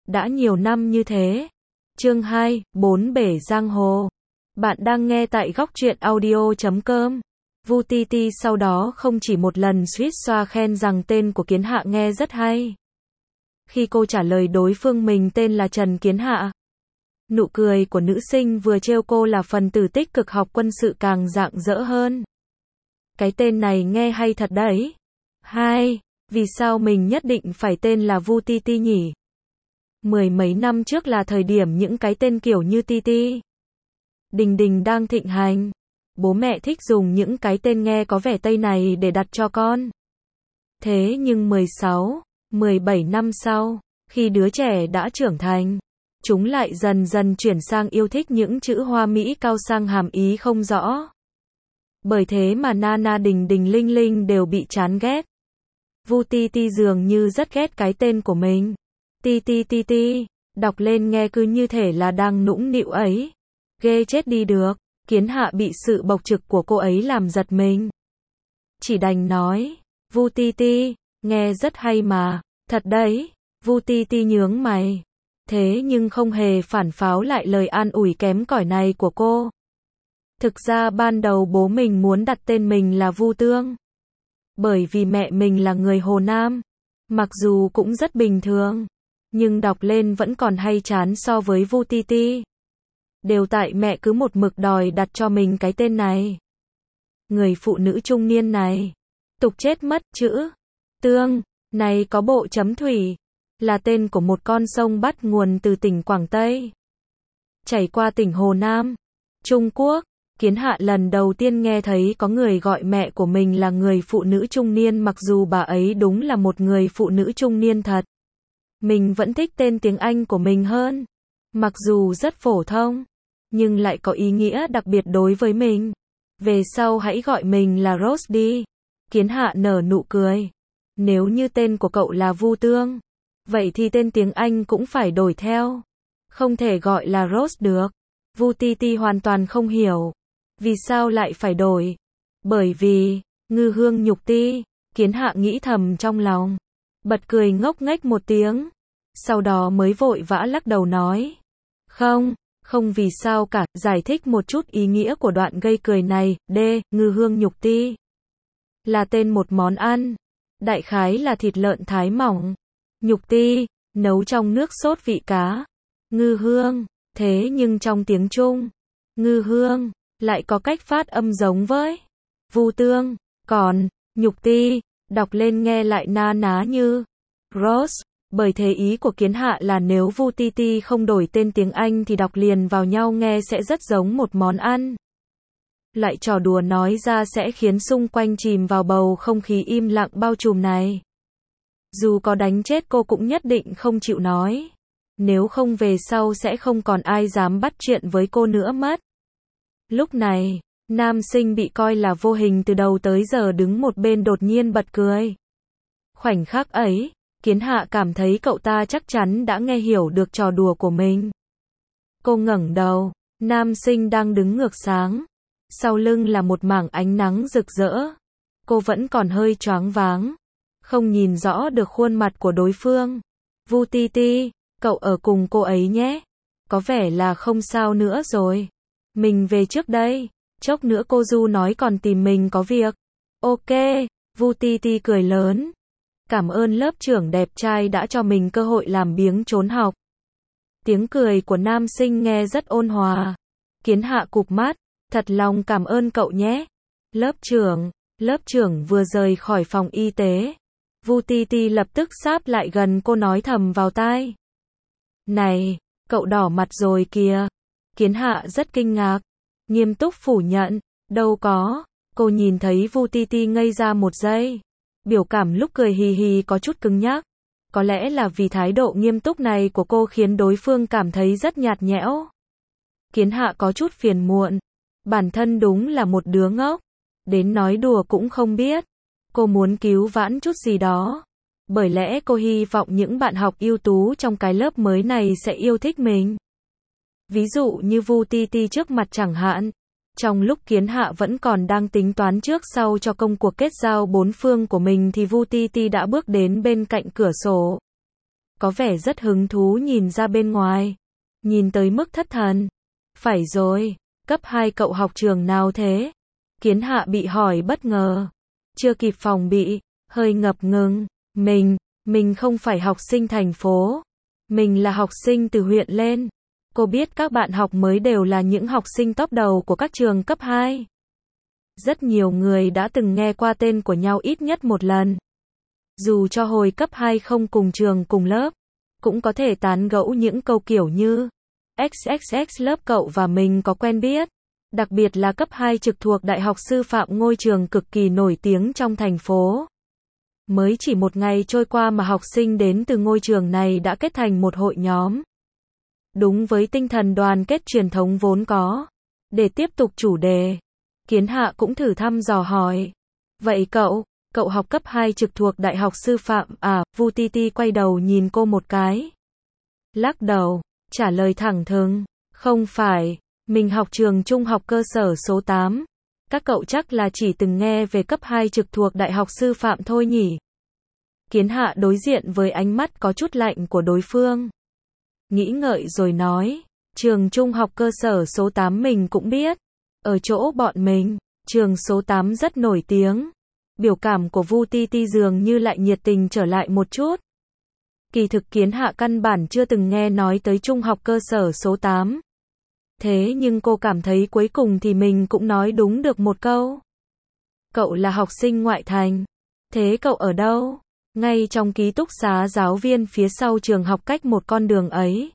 đã nhiều năm như thế. Chương 2, Bốn bể giang hồ. Bạn đang nghe tại góc truyện audio.com. Vu Ti sau đó không chỉ một lần suýt xoa khen rằng tên của Kiến Hạ nghe rất hay. Khi cô trả lời đối phương mình tên là Trần Kiến Hạ, nụ cười của nữ sinh vừa trêu cô là phần tử tích cực học quân sự càng rạng rỡ hơn. Cái tên này nghe hay thật đấy. Hai, vì sao mình nhất định phải tên là Vu Ti nhỉ? Mười mấy năm trước là thời điểm những cái tên kiểu như Ti, Đình Đình đang thịnh hành. Bố mẹ thích dùng những cái tên nghe có vẻ Tây này để đặt cho con. Thế nhưng 16, 17 năm sau, khi đứa trẻ đã trưởng thành, chúng lại dần dần chuyển sang yêu thích những chữ hoa mỹ cao sang hàm ý không rõ. Bởi thế mà Nana, Đình Đình, Linh Linh đều bị chán ghét. Vu Ti dường như rất ghét cái tên của mình. Ti, đọc lên nghe cứ như thể là đang nũng nịu ấy. Ghê chết đi được. Kiến Hạ bị sự bộc trực của cô ấy làm giật mình. Chỉ đành nói, Vu Ti, nghe rất hay mà, thật đấy. Vu Ti nhướng mày. Thế nhưng không hề phản pháo lại lời an ủi kém cỏi này của cô. Thực ra ban đầu bố mình muốn đặt tên mình là Vu Tương. Bởi vì mẹ mình là người Hồ Nam. Mặc dù cũng rất bình thường, nhưng đọc lên vẫn còn hay chán so với Vu Ti. Đều tại mẹ cứ một mực đòi đặt cho mình cái tên này. Người phụ nữ trung niên này, tục chết mất. Chữ Tương này có bộ chấm thủy, là tên của một con sông bắt nguồn từ tỉnh Quảng Tây, chảy qua tỉnh Hồ Nam, Trung Quốc. Kiến Hạ lần đầu tiên nghe thấy có người gọi mẹ của mình là người phụ nữ trung niên, mặc dù bà ấy đúng là một người phụ nữ trung niên thật. Mình vẫn thích tên tiếng Anh của mình hơn. Mặc dù rất phổ thông, nhưng lại có ý nghĩa đặc biệt đối với mình. Về sau hãy gọi mình là Rose đi. Kiến Hạ nở nụ cười. Nếu như tên của cậu là Vu Tương, vậy thì tên tiếng Anh cũng phải đổi theo. Không thể gọi là Rose được. Vu Ti hoàn toàn không hiểu. Vì sao lại phải đổi? Bởi vì, ngư hương nhục ti. Kiến Hạ nghĩ thầm trong lòng. Bật cười ngốc nghếch một tiếng. Sau đó mới vội vã lắc đầu nói. Không vì sao cả, giải thích một chút ý nghĩa của đoạn gây cười này. Ngư hương nhục ti là tên một món ăn. Đại khái là thịt lợn thái mỏng. Nhục ti, nấu trong nước sốt vị cá. Ngư hương, thế nhưng trong tiếng Trung, ngư hương lại có cách phát âm giống với Vu Tương. Còn nhục ti, đọc lên nghe lại na ná như Rose. Bởi thế ý của Kiến Hạ là nếu Vu Ti không đổi tên tiếng Anh thì đọc liền vào nhau nghe sẽ rất giống một món ăn. Loại trò đùa nói ra sẽ khiến xung quanh chìm vào bầu không khí im lặng bao trùm này. Dù có đánh chết cô cũng nhất định không chịu nói. Nếu không về sau sẽ không còn ai dám bắt chuyện với cô nữa mất. Lúc này, nam sinh bị coi là vô hình từ đầu tới giờ đứng một bên đột nhiên bật cười. Khoảnh khắc ấy, Kiến Hạ cảm thấy cậu ta chắc chắn đã nghe hiểu được trò đùa của mình. Cô ngẩng đầu, nam sinh đang đứng ngược sáng. Sau lưng là một mảng ánh nắng rực rỡ. Cô vẫn còn hơi choáng váng, không nhìn rõ được khuôn mặt của đối phương. Vu Ti, cậu ở cùng cô ấy nhé. Có vẻ là không sao nữa rồi. Mình về trước đây. Chốc nữa cô Du nói còn tìm mình có việc. Ok, Vu Ti cười lớn. Cảm ơn lớp trưởng đẹp trai đã cho mình cơ hội làm biếng trốn học. Tiếng cười của nam sinh nghe rất ôn hòa. Kiến Hạ cụp mắt. Thật lòng cảm ơn cậu nhé. Lớp trưởng vừa rời khỏi phòng y tế. Vu Ti lập tức sáp lại gần cô nói thầm vào tai. Này, cậu đỏ mặt rồi kìa. Kiến Hạ rất kinh ngạc. Nghiêm túc phủ nhận. Đâu có. Cô nhìn thấy Vu Ti ngây ra một giây. Biểu cảm lúc cười hì hì có chút cứng nhắc. Có lẽ là vì thái độ nghiêm túc này của cô khiến đối phương cảm thấy rất nhạt nhẽo. Kiến Hạ có chút phiền muộn. Bản thân đúng là một đứa ngốc. Đến nói đùa cũng không biết. Cô muốn cứu vãn chút gì đó. Bởi lẽ cô hy vọng những bạn học ưu tú trong cái lớp mới này sẽ yêu thích mình. Ví dụ như Vu Ti trước mặt chẳng hạn. Trong lúc Kiến Hạ vẫn còn đang tính toán trước sau cho công cuộc kết giao bốn phương của mình thì Vu Ti đã bước đến bên cạnh cửa sổ. có vẻ rất hứng thú nhìn ra bên ngoài. Nhìn tới mức thất thần. Phải rồi, cấp 2 cậu học trường nào thế? Kiến Hạ bị hỏi bất ngờ. Chưa kịp phòng bị, hơi ngập ngừng. Mình không phải học sinh thành phố. Mình là học sinh từ huyện lên. Cô biết các bạn học mới đều là những học sinh top đầu của các trường cấp 2. Rất nhiều người đã từng nghe qua tên của nhau ít nhất một lần. Dù cho hồi cấp 2 không cùng trường cùng lớp, cũng có thể tán gẫu những câu kiểu như XXX lớp cậu và mình có quen biết. Đặc biệt là cấp 2 trực thuộc Đại học Sư phạm, ngôi trường cực kỳ nổi tiếng trong thành phố. Mới chỉ một ngày trôi qua mà học sinh đến từ ngôi trường này đã kết thành một hội nhóm. Đúng với tinh thần đoàn kết truyền thống vốn có. Để tiếp tục chủ đề, Kiến Hạ cũng thử thăm dò hỏi. Vậy cậu học cấp 2 trực thuộc Đại học Sư phạm à? Vu Ti quay đầu nhìn cô một cái. Lắc đầu, trả lời thẳng thừng. Không phải, mình học trường trung học cơ sở số 8. Các cậu chắc là chỉ từng nghe về cấp 2 trực thuộc Đại học Sư phạm thôi nhỉ? Kiến Hạ đối diện với ánh mắt có chút lạnh của đối phương. Nghĩ ngợi rồi nói, trường trung học cơ sở số 8 mình cũng biết. Ở chỗ bọn mình, trường số 8 rất nổi tiếng. Biểu cảm của Vu Ti dường như lại nhiệt tình trở lại một chút. Kỳ thực Kiến Hạ căn bản chưa từng nghe nói tới trung học cơ sở số 8. Thế nhưng cô cảm thấy cuối cùng thì mình cũng nói đúng được một câu. Cậu là học sinh ngoại thành. Thế cậu ở đâu? Ngay trong ký túc xá giáo viên phía sau trường học cách một con đường ấy.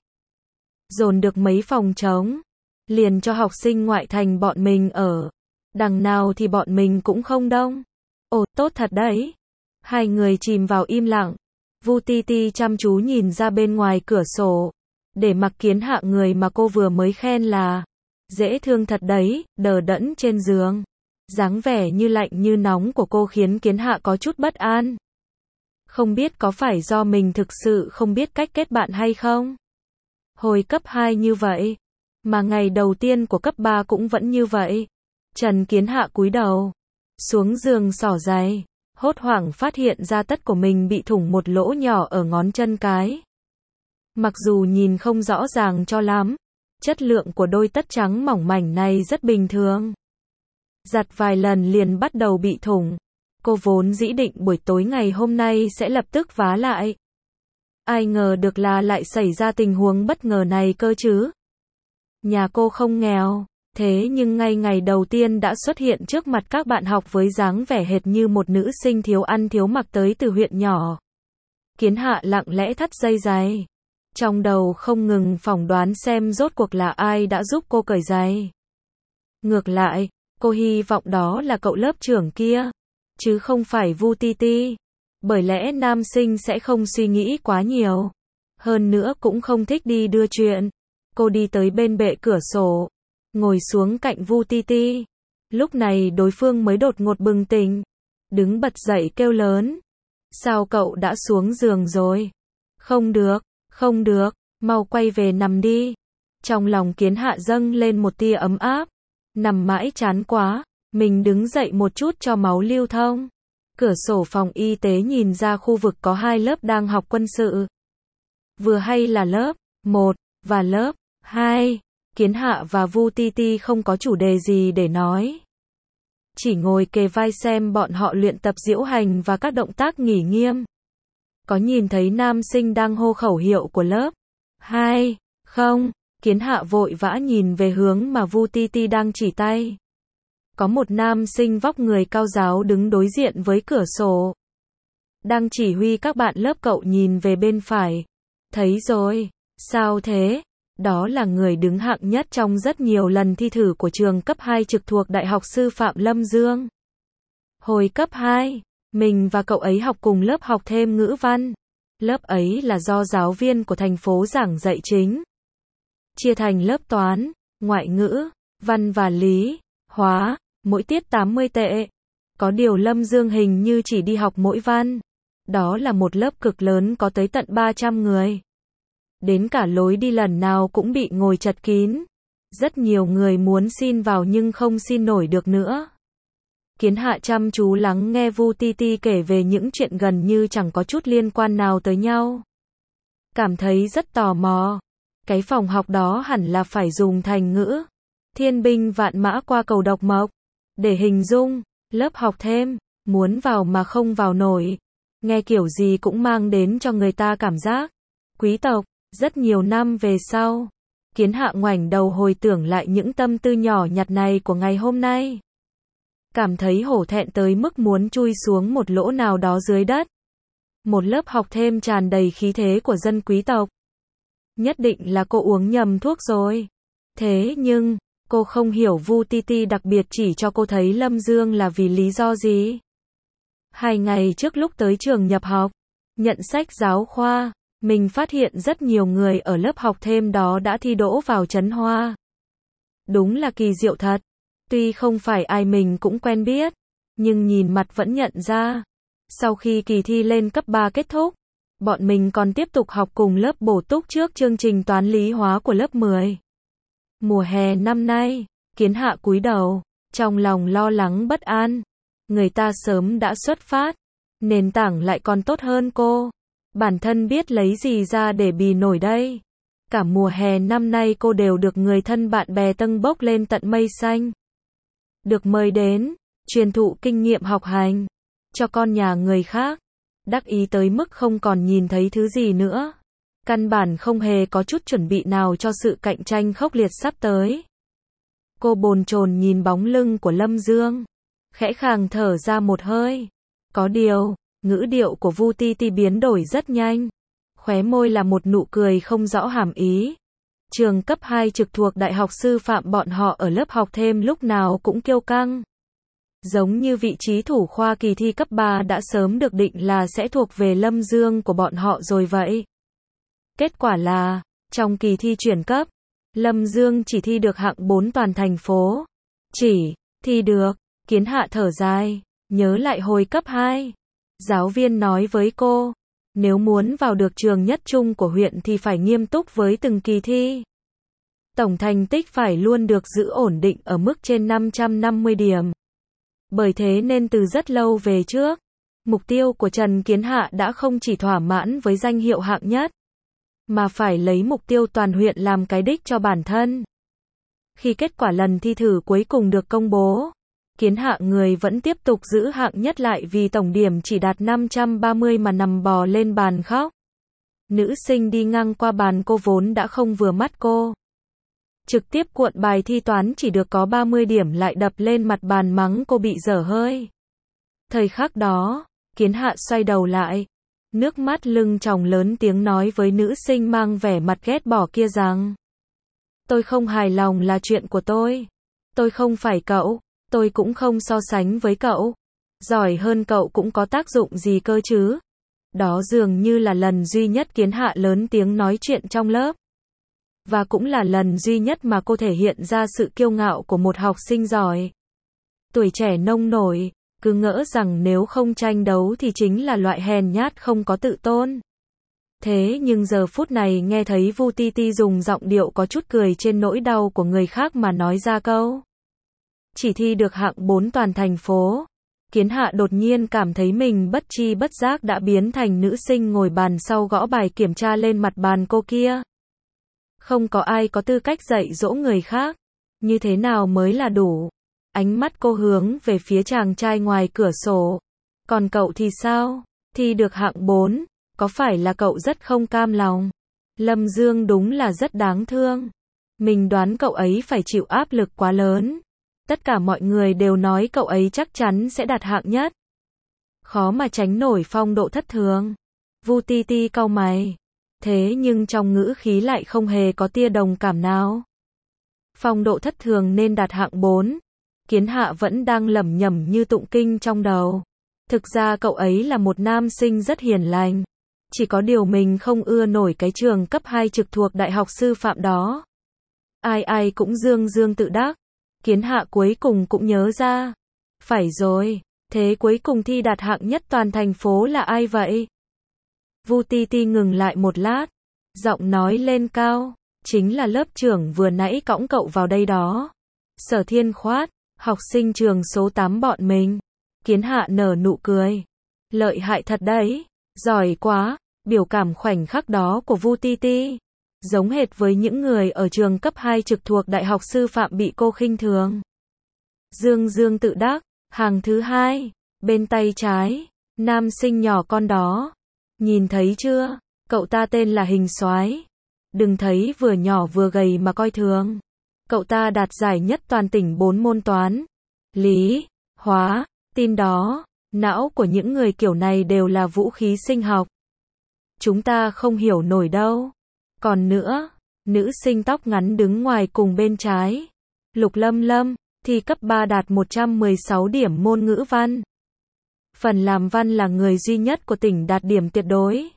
Dồn được mấy phòng trống. Liền cho học sinh ngoại thành bọn mình ở. Đằng nào thì bọn mình cũng không đông. Ồ, tốt thật đấy. Hai người chìm vào im lặng. Vu Ti chăm chú nhìn ra bên ngoài cửa sổ. Để mặc Kiến Hạ, người mà cô vừa mới khen là dễ thương thật đấy, đờ đẫn trên giường. Dáng vẻ như lạnh như nóng của cô khiến Kiến Hạ có chút bất an. Không biết có phải do mình thực sự không biết cách kết bạn hay không? Hồi cấp 2 như vậy, mà ngày đầu tiên của cấp 3 cũng vẫn như vậy. Trần Kiến Hạ cúi đầu xuống giường xỏ giày, hốt hoảng phát hiện ra tất của mình bị thủng một lỗ nhỏ ở ngón chân cái. Mặc dù nhìn không rõ ràng cho lắm, chất lượng của đôi tất trắng mỏng mảnh này rất bình thường. Giặt vài lần liền bắt đầu bị thủng. Cô vốn dĩ định buổi tối ngày hôm nay sẽ lập tức vá lại. Ai ngờ được là lại xảy ra tình huống bất ngờ này cơ chứ. Nhà cô không nghèo, thế nhưng ngay ngày đầu tiên đã xuất hiện trước mặt các bạn học với dáng vẻ hệt như một nữ sinh thiếu ăn thiếu mặc tới từ huyện nhỏ. Kiến Hạ lặng lẽ thắt dây giày. Trong đầu không ngừng phỏng đoán xem rốt cuộc là ai đã giúp cô cởi giày. Ngược lại, cô hy vọng đó là cậu lớp trưởng kia, chứ không phải Vu Ti. Bởi lẽ nam sinh sẽ không suy nghĩ quá nhiều. Hơn nữa cũng không thích đi đưa chuyện. Cô đi tới bên bệ cửa sổ, ngồi xuống cạnh Vu Ti. Lúc này đối phương mới đột ngột bừng tỉnh, đứng bật dậy kêu lớn. Sao cậu đã xuống giường rồi? Không được, mau quay về nằm đi. Trong lòng Kiến Hạ dâng lên một tia ấm áp. Nằm mãi chán quá, mình đứng dậy một chút cho máu lưu thông. Cửa sổ phòng y tế nhìn ra khu vực có 2 lớp đang học quân sự. Vừa hay là lớp 1 và lớp 2. Kiến Hạ và Vu Ti không có chủ đề gì để nói. Chỉ ngồi kề vai xem bọn họ luyện tập diễu hành và các động tác nghỉ nghiêm. Có nhìn thấy nam sinh đang hô khẩu hiệu của lớp 2 không? Kiến Hạ vội vã nhìn về hướng mà Vu Ti đang chỉ tay. Có một nam sinh vóc người cao ráo đứng đối diện với cửa sổ. Đang chỉ huy các bạn lớp cậu nhìn về bên phải. Thấy rồi, sao thế? Đó là người đứng hạng nhất trong rất nhiều lần thi thử của trường cấp 2 trực thuộc Đại học Sư phạm Lâm Dương. Hồi cấp 2, mình và cậu ấy học cùng lớp học thêm ngữ văn. Lớp ấy là do giáo viên của thành phố giảng dạy chính. Chia thành lớp toán, ngoại ngữ, văn và lý, hóa, mỗi tiết 80 tệ. Có điều Lâm Dương hình như chỉ đi học mỗi văn. Đó là một lớp cực lớn có tới tận 300 người. Đến cả lối đi lần nào cũng bị ngồi chật kín. Rất nhiều người muốn xin vào nhưng không xin nổi được nữa. Kiến Hạ chăm chú lắng nghe Vu Ti kể về những chuyện gần như chẳng có chút liên quan nào tới nhau. cảm thấy rất tò mò. Cái phòng học đó hẳn là phải dùng thành ngữ thiên binh vạn mã qua cầu độc mộc để hình dung. Lớp học thêm, muốn vào mà không vào nổi. Nghe kiểu gì cũng mang đến cho người ta cảm giác quý tộc. Rất nhiều năm về sau, Kiến Hạ ngoảnh đầu hồi tưởng lại những tâm tư nhỏ nhặt này của ngày hôm nay. Cảm thấy hổ thẹn tới mức muốn chui xuống một lỗ nào đó dưới đất. Một lớp học thêm tràn đầy khí thế của dân quý tộc. Nhất định là cô uống nhầm thuốc rồi. Thế nhưng, cô không hiểu Vu Ti đặc biệt chỉ cho cô thấy Lâm Dương là vì lý do gì. 2 ngày trước lúc tới trường nhập học, nhận sách giáo khoa, mình phát hiện rất nhiều người ở lớp học thêm đó đã thi đỗ vào Trấn Hoa. Đúng là kỳ diệu thật. Tuy không phải ai mình cũng quen biết, nhưng nhìn mặt vẫn nhận ra. Sau khi kỳ thi lên cấp 3 kết thúc, bọn mình còn tiếp tục học cùng lớp bổ túc trước chương trình toán lý hóa của lớp 10. Mùa hè năm nay, Kiến Hạ cúi đầu, trong lòng lo lắng bất an. Người ta sớm đã xuất phát, nền tảng lại còn tốt hơn cô. Bản thân biết lấy gì ra để bì nổi đây. Cả mùa hè năm nay cô đều được người thân bạn bè tâng bốc lên tận mây xanh. Được mời đến, truyền thụ kinh nghiệm học hành cho con nhà người khác. Đắc ý tới mức không còn nhìn thấy thứ gì nữa. Căn bản không hề có chút chuẩn bị nào cho sự cạnh tranh khốc liệt sắp tới. Cô bồn chồn nhìn bóng lưng của Lâm Dương, khẽ khàng thở ra một hơi. Có điều, ngữ điệu của Vu Ti biến đổi rất nhanh. Khóe môi là một nụ cười không rõ hàm ý. Trường cấp 2 trực thuộc Đại học Sư phạm bọn họ ở lớp học thêm lúc nào cũng kiêu căng. Giống như vị trí thủ khoa kỳ thi cấp 3 đã sớm được định là sẽ thuộc về Lâm Dương của bọn họ rồi vậy. Kết quả là, trong kỳ thi chuyển cấp, Lâm Dương chỉ thi được hạng 4 toàn thành phố. Chỉ thi được, Kiến Hạ thở dài, nhớ lại hồi cấp 2. Giáo viên nói với cô, nếu muốn vào được trường nhất trung của huyện thì phải nghiêm túc với từng kỳ thi. Tổng thành tích phải luôn được giữ ổn định ở mức trên 550 điểm. Bởi thế nên từ rất lâu về trước, mục tiêu của Trần Kiến Hạ đã không chỉ thỏa mãn với danh hiệu hạng nhất, mà phải lấy mục tiêu toàn huyện làm cái đích cho bản thân. Khi kết quả lần thi thử cuối cùng được công bố, Kiến Hạ người vẫn tiếp tục giữ hạng nhất lại vì tổng điểm chỉ đạt 530 mà nằm bò lên bàn khóc. Nữ sinh đi ngang qua bàn cô vốn đã không vừa mắt cô. Trực tiếp cuộn bài thi toán chỉ được có 30 điểm lại đập lên mặt bàn mắng cô bị dở hơi. Thời khắc đó, Kiến Hạ xoay đầu lại, nước mắt lưng tròng lớn tiếng nói với nữ sinh mang vẻ mặt ghét bỏ kia rằng: tôi không hài lòng là chuyện của tôi không phải cậu, tôi cũng không so sánh với cậu, giỏi hơn cậu cũng có tác dụng gì cơ chứ. Đó dường như là lần duy nhất Kiến Hạ lớn tiếng nói chuyện trong lớp. Và cũng là lần duy nhất mà cô thể hiện ra sự kiêu ngạo của một học sinh giỏi. Tuổi trẻ nông nổi, cứ ngỡ rằng nếu không tranh đấu thì chính là loại hèn nhát không có tự tôn. Thế nhưng giờ phút này nghe thấy Vu Ti dùng giọng điệu có chút cười trên nỗi đau của người khác mà nói ra câu chỉ thi được hạng 4 toàn thành phố. Kiến Hạ đột nhiên cảm thấy mình bất tri bất giác đã biến thành nữ sinh ngồi bàn sau gõ bài kiểm tra lên mặt bàn cô kia. Không có ai có tư cách dạy dỗ người khác. Như thế nào mới là đủ? Ánh mắt cô hướng về phía chàng trai ngoài cửa sổ. Còn cậu thì sao? Thi được hạng 4, có phải là cậu rất không cam lòng? Lâm Dương đúng là rất đáng thương. Mình đoán cậu ấy phải chịu áp lực quá lớn. Tất cả mọi người đều nói cậu ấy chắc chắn sẽ đạt hạng nhất. Khó mà tránh nổi phong độ thất thường. Vu Ti cau mày. Thế nhưng trong ngữ khí lại không hề có tia đồng cảm nào. Phong độ thất thường nên đạt hạng 4. Kiến Hạ vẫn đang lẩm nhẩm như tụng kinh trong đầu. Thực ra cậu ấy là một nam sinh rất hiền lành. Chỉ có điều mình không ưa nổi cái trường cấp 2 trực thuộc Đại học Sư phạm đó. Ai ai cũng dương dương tự đắc. Kiến Hạ cuối cùng cũng nhớ ra. Phải rồi, thế cuối cùng thi đạt hạng nhất toàn thành phố là ai vậy? Vu Ti ngừng lại một lát, giọng nói lên cao, chính là lớp trưởng vừa nãy cõng cậu vào đây đó. Sở Thiên Khoát, học sinh trường số 8 bọn mình. Kiến Hạ nở nụ cười. Lợi hại thật đấy, giỏi quá, Biểu cảm khoảnh khắc đó của Vu Ti Ti, giống hệt với những người ở trường cấp 2 trực thuộc Đại học Sư phạm bị cô khinh thường. Dương Dương tự đắc, hàng thứ 2, bên tay trái, nam sinh nhỏ con đó. Nhìn thấy chưa, cậu ta tên là Hình Soái. Đừng thấy vừa nhỏ vừa gầy mà coi thường. Cậu ta đạt giải nhất toàn tỉnh 4 môn toán, lý, hóa, tin đó, não của những người kiểu này đều là vũ khí sinh học. Chúng ta không hiểu nổi đâu. Còn nữa, nữ sinh tóc ngắn đứng ngoài cùng bên trái, Lục Lâm Lâm, thi cấp 3 đạt 116 điểm môn ngữ văn. Phần làm văn là người duy nhất của tỉnh đạt điểm tuyệt đối.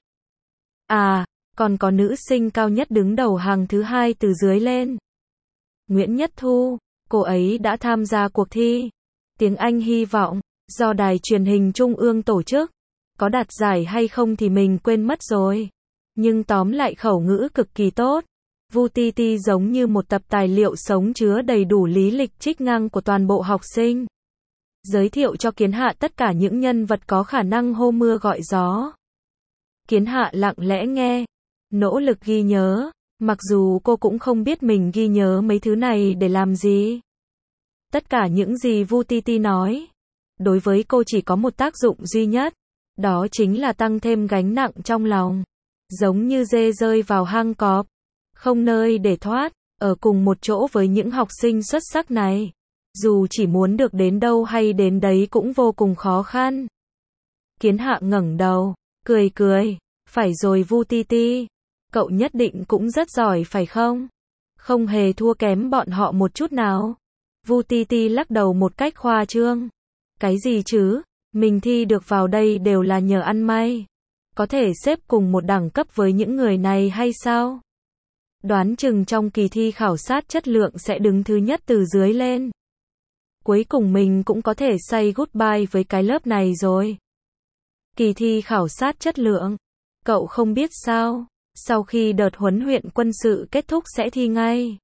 À, còn có nữ sinh cao nhất đứng đầu hàng thứ 2 từ dưới lên. Nguyễn Nhất Thu, cô ấy đã tham gia cuộc thi tiếng Anh hy vọng do Đài Truyền hình Trung ương tổ chức. Có đạt giải hay không thì mình quên mất rồi. Nhưng tóm lại khẩu ngữ cực kỳ tốt. Vu Ti Ti giống như một tập tài liệu sống chứa đầy đủ lý lịch trích ngang của toàn bộ học sinh. Giới thiệu cho Kiến Hạ tất cả những nhân vật có khả năng hô mưa gọi gió. Kiến Hạ lặng lẽ nghe, nỗ lực ghi nhớ, mặc dù cô cũng không biết mình ghi nhớ mấy thứ này để làm gì. Tất cả những gì Vu Ti Ti nói, đối với cô chỉ có một tác dụng duy nhất, đó chính là tăng thêm gánh nặng trong lòng. Giống như dê rơi vào hang cọp, không nơi để thoát, ở cùng một chỗ với những học sinh xuất sắc này. Dù chỉ muốn được đến đâu hay đến đấy cũng vô cùng khó khăn. Kiến Hạ ngẩng đầu, cười cười, phải rồi Vu Ti Ti, cậu nhất định cũng rất giỏi phải không? Không hề thua kém bọn họ một chút nào. Vu Ti Ti lắc đầu một cách khoa trương. Cái gì chứ, mình thi được vào đây đều là nhờ ăn may. Có thể xếp cùng một đẳng cấp với những người này hay sao? Đoán chừng trong kỳ thi khảo sát chất lượng sẽ đứng thứ nhất từ dưới lên. Cuối cùng mình cũng có thể say goodbye với cái lớp này rồi. Kỳ thi khảo sát chất lượng. Cậu không biết sao, sau khi đợt huấn luyện quân sự kết thúc sẽ thi ngay.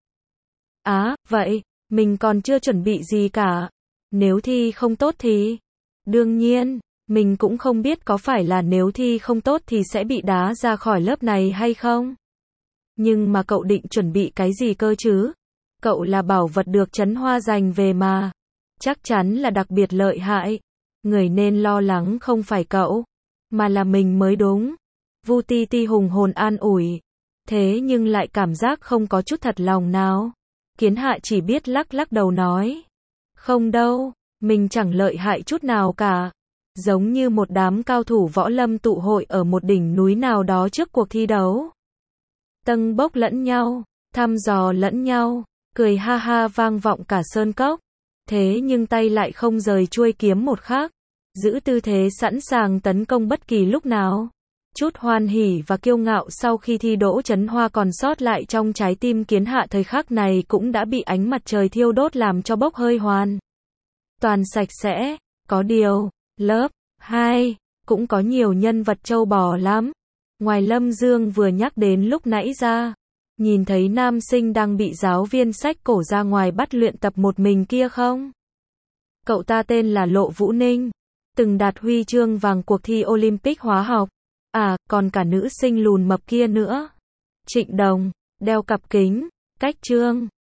Á, vậy, mình còn chưa chuẩn bị gì cả. Nếu thi không tốt thì... Đương nhiên, mình cũng không biết có phải là nếu thi không tốt thì sẽ bị đá ra khỏi lớp này hay không. Nhưng mà cậu định chuẩn bị cái gì cơ chứ? Cậu là bảo vật được Trấn Hoa giành về mà. Chắc chắn là đặc biệt lợi hại. Người nên lo lắng không phải cậu, mà là mình mới đúng. Vu Ti Ti hùng hồn an ủi. Thế nhưng lại cảm giác không có chút thật lòng nào. Kiến Hạ chỉ biết lắc lắc đầu nói. Không đâu, mình chẳng lợi hại chút nào cả. Giống như một đám cao thủ võ lâm tụ hội ở một đỉnh núi nào đó trước cuộc thi đấu. Tâng bốc lẫn nhau, thăm dò lẫn nhau, cười ha ha vang vọng cả sơn cốc. Thế nhưng tay lại không rời chuôi kiếm một khắc, giữ tư thế sẵn sàng tấn công bất kỳ lúc nào. Chút hoan hỉ và kiêu ngạo sau khi thi đỗ Trấn Hoa còn sót lại trong trái tim Kiến Hạ thời khắc này cũng đã bị ánh mặt trời thiêu đốt làm cho bốc hơi hoàn toàn sạch sẽ. Có điều, lớp 2 cũng có nhiều nhân vật trâu bò lắm. Ngoài Lâm Dương vừa nhắc đến lúc nãy ra, nhìn thấy nam sinh đang bị giáo viên xách cổ ra ngoài bắt luyện tập một mình kia không? Cậu ta tên là Lộ Vũ Ninh, từng đạt huy chương vàng cuộc thi Olympic hóa học. À, còn cả nữ sinh lùn mập kia nữa. Trịnh Đồng, đeo cặp kính, cách Trương